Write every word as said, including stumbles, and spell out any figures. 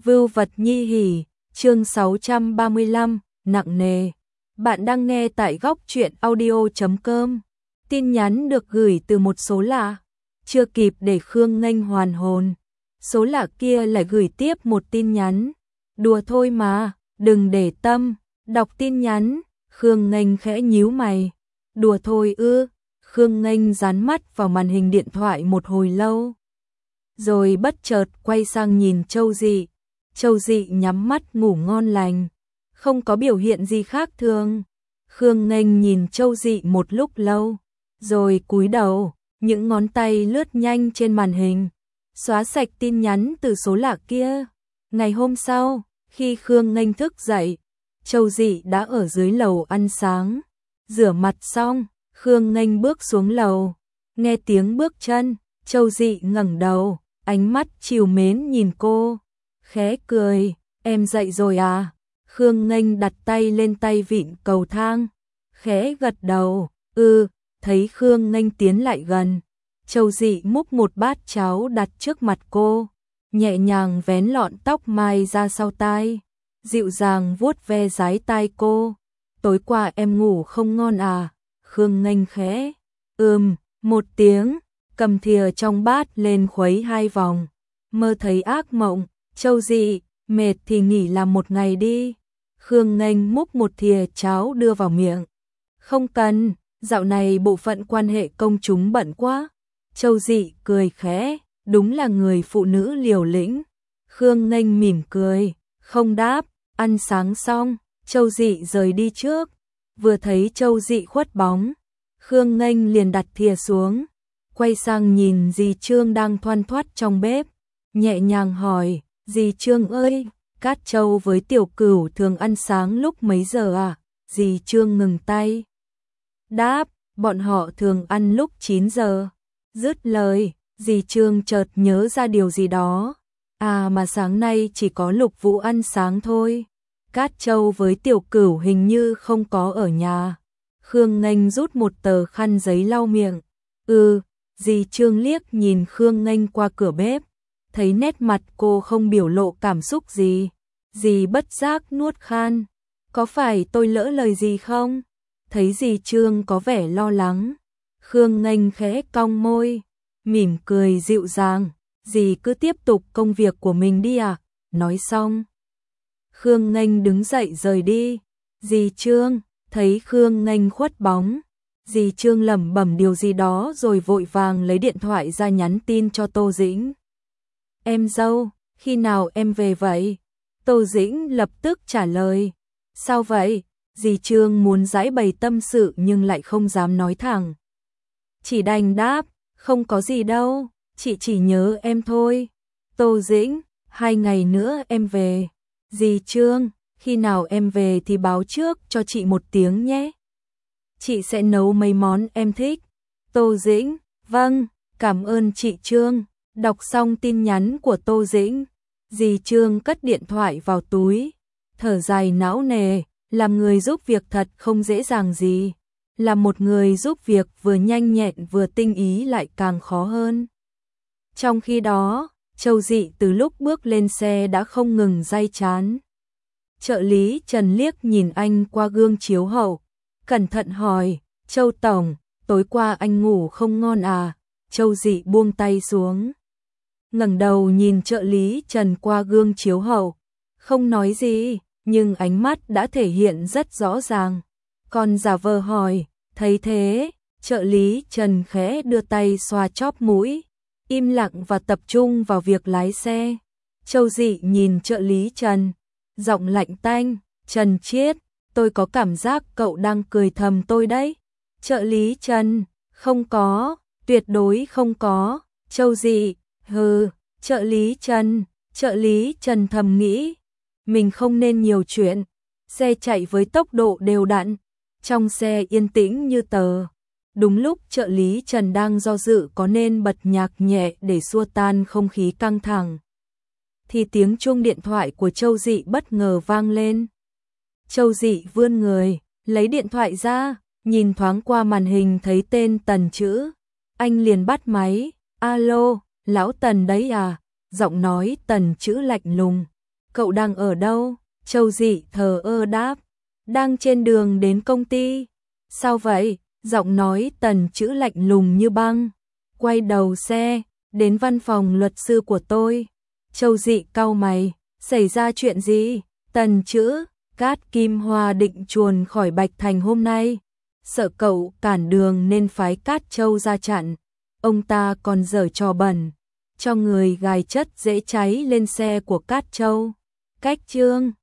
Vưu vật nhi hỉ, chương sáu trăm ba mươi lăm, nặng nề. Bạn đang nghe tại góc truyện audio chấm com. Tin nhắn được gửi từ một số lạ. Chưa kịp để Khương Nghênh hoàn hồn, số lạ kia lại gửi tiếp một tin nhắn. Đùa thôi mà, đừng để tâm. Đọc tin nhắn, Khương Nghênh khẽ nhíu mày. Đùa thôi ư? Khương Nghênh dán mắt vào màn hình điện thoại một hồi lâu, rồi bất chợt quay sang nhìn Châu Dị. Châu Dị nhắm mắt ngủ ngon lành, không có biểu hiện gì khác thường. Khương Nghênh nhìn Châu Dị một lúc lâu, rồi cúi đầu, những ngón tay lướt nhanh trên màn hình, xóa sạch tin nhắn từ số lạ kia. Ngày hôm sau, khi Khương Nghênh thức dậy, Châu Dị đã ở dưới lầu ăn sáng. Rửa mặt xong, Khương Nghênh bước xuống lầu, nghe tiếng bước chân, Châu Dị ngẩng đầu, ánh mắt trìu mến nhìn cô, khẽ cười, em dậy rồi à? Khương Nghênh đặt tay lên tay vịn cầu thang, khẽ gật đầu, ừ. Thấy Khương Nghênh tiến lại gần, Châu Dị múc một bát cháo đặt trước mặt cô, nhẹ nhàng vén lọn tóc mai ra sau tai, dịu dàng vuốt ve dái tai cô. Tối qua em ngủ không ngon à? Khương Nghênh khẽ ừm một tiếng, cầm thìa trong bát lên khuấy hai vòng, mơ thấy ác mộng. Châu Dị, mệt thì nghỉ làm một ngày đi. Khương Nghênh múc một thìa cháo đưa vào miệng. Không cần, dạo này bộ phận quan hệ công chúng bận quá. Châu Dị cười khẽ, đúng là người phụ nữ liều lĩnh. Khương Nghênh mỉm cười, không đáp. Ăn sáng xong, Châu Dị rời đi trước. Vừa thấy Châu Dị khuất bóng, Khương Nghênh liền đặt thìa xuống, quay sang nhìn dì Trương đang thoăn thoắt trong bếp, nhẹ nhàng hỏi, dì Trương ơi, Cát Châu với Tiểu Cửu thường ăn sáng lúc mấy giờ à? Dì Trương ngừng tay, đáp, bọn họ thường ăn lúc chín giờ. Dứt lời, dì Trương chợt nhớ ra điều gì đó, à mà sáng nay chỉ có Lục Vũ ăn sáng thôi. Cát Châu với Tiểu Cửu hình như không có ở nhà. Khương Nghênh rút một tờ khăn giấy lau miệng. Ừ, dì Trương liếc nhìn Khương Nghênh qua cửa bếp, thấy nét mặt cô không biểu lộ cảm xúc gì, dì bất giác nuốt khan. Có phải tôi lỡ lời gì không? Thấy dì Trương có vẻ lo lắng, Khương Nghênh khẽ cong môi, mỉm cười dịu dàng, dì cứ tiếp tục công việc của mình đi à? Nói xong, Khương Nghênh đứng dậy rời đi. Dì Trương thấy Khương Nghênh khuất bóng, dì Trương lẩm bẩm điều gì đó rồi vội vàng lấy điện thoại ra nhắn tin cho Tô Dĩnh. Em dâu, khi nào em về vậy? Tô Dĩnh lập tức trả lời. Sao vậy? Dì Trương muốn giãi bày tâm sự nhưng lại không dám nói thẳng, chỉ đành đáp, không có gì đâu, chị chỉ nhớ em thôi. Tô Dĩnh, hai ngày nữa em về. Dì Trương, khi nào em về thì báo trước cho chị một tiếng nhé. Chị sẽ nấu mấy món em thích. Tô Dĩnh, vâng, cảm ơn chị Trương. Đọc xong tin nhắn của Tô Dĩnh, dì Trương cất điện thoại vào túi, thở dài não nề, làm người giúp việc thật không dễ dàng gì. Làm một người giúp việc vừa nhanh nhẹn vừa tinh ý lại càng khó hơn. Trong khi đó, Châu Dị từ lúc bước lên xe đã không ngừng day chán. Trợ lý Trần liếc nhìn anh qua gương chiếu hậu, cẩn thận hỏi, Châu Tổng, tối qua anh ngủ không ngon à? Châu Dị buông tay xuống, ngẩng đầu nhìn trợ lý Trần qua gương chiếu hậu, không nói gì, nhưng ánh mắt đã thể hiện rất rõ ràng. Còn giả vờ hỏi, thấy thế, trợ lý Trần khẽ đưa tay xoa chóp mũi, im lặng và tập trung vào việc lái xe. Châu Dị nhìn trợ lý Trần, giọng lạnh tanh, Trần Chiết, tôi có cảm giác cậu đang cười thầm tôi đấy. Trợ lý Trần, không có, tuyệt đối không có. Châu Dị, hừ. Trợ lý Trần, trợ lý Trần thầm nghĩ, mình không nên nhiều chuyện. Xe chạy với tốc độ đều đặn, trong xe yên tĩnh như tờ. Đúng lúc trợ lý Trần đang do dự có nên bật nhạc nhẹ để xua tan không khí căng thẳng, thì tiếng chuông điện thoại của Châu Dị bất ngờ vang lên. Châu Dị vươn người, lấy điện thoại ra, nhìn thoáng qua màn hình thấy tên Tần chữ. Anh liền bắt máy, alo, lão Tần đấy à? Giọng nói Tần chữ lạnh lùng, cậu đang ở đâu? Châu Dị thờ ơ đáp, đang trên đường đến công ty. Sao vậy? Giọng nói Tần Chữ lạnh lùng như băng. Quay đầu xe, đến văn phòng luật sư của tôi. Châu Dị cau mày, xảy ra chuyện gì? Tần Chữ, Cát Kim Hoa định chuồn khỏi Bạch Thành hôm nay. Sợ cậu cản đường nên phái Cát Châu ra chặn. Ông ta còn giở trò bẩn, cho người gài chất dễ cháy lên xe của Cát Châu. Cách chương